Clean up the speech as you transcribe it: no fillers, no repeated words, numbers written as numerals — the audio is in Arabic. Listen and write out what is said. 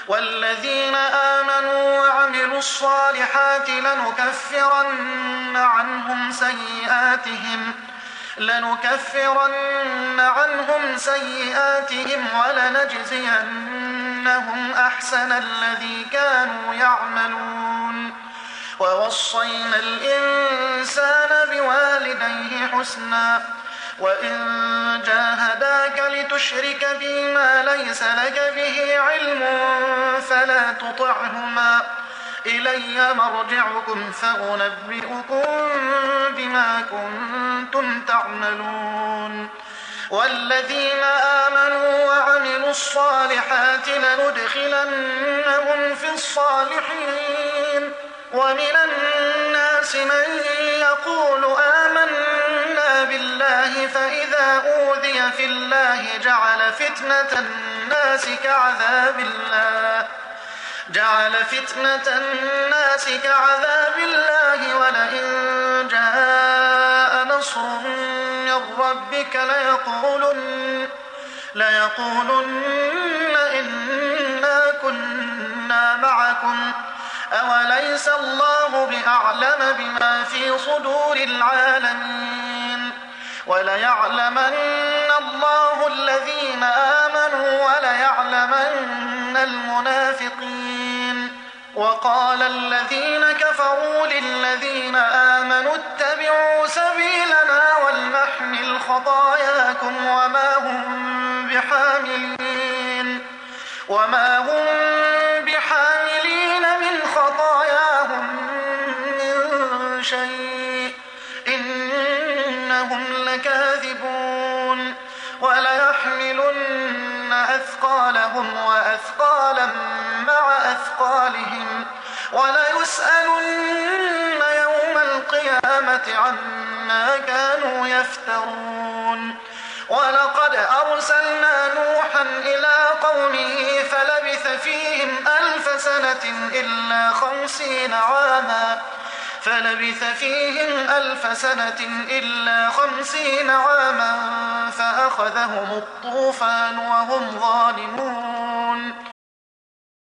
والذين آمنوا وعملوا الصالحات لنكفرن عنهم سيئاتهم ولنجزينهم أحسن الذي كانوا يعملون. ووصينا الإنسان بوالديه حسنا وإن جاهداك لتشرك بي ما ليس لك به علم فلا تطعهما إلي مرجعكم فأنبئكم بما كنتم تعملون. والذين آمنوا وعملوا الصالحات لندخلنهم في الصالحين. ومن الناس من يقول آمنا بالله فإذا أوذي في الله جعل فتنة الناس كعذاب الله ولئن جاء نصر من ربك ليقولن إنا كنا معكم أوليس الله بأعلم بما في صدور العالمين. وليعلمن الله الذين آمنوا وليعلمن المنافقين. وقال الذين كفروا للذين آمنوا اتبعوا سبيلنا ولنحمل خطاياكم وما هم بحاملين من خطاياهم من شيء إنهم لكاذبون. وليحملن أثقالهم وأثقالا مع أثقالهم وليسألن يوم القيامة عما كانوا يفترون. ولقد أرسلنا نوحا إلى قومه فلبث فيهم 1000 سنة إلا 50 عاما فأخذهم الطوفان وهم ظالمون.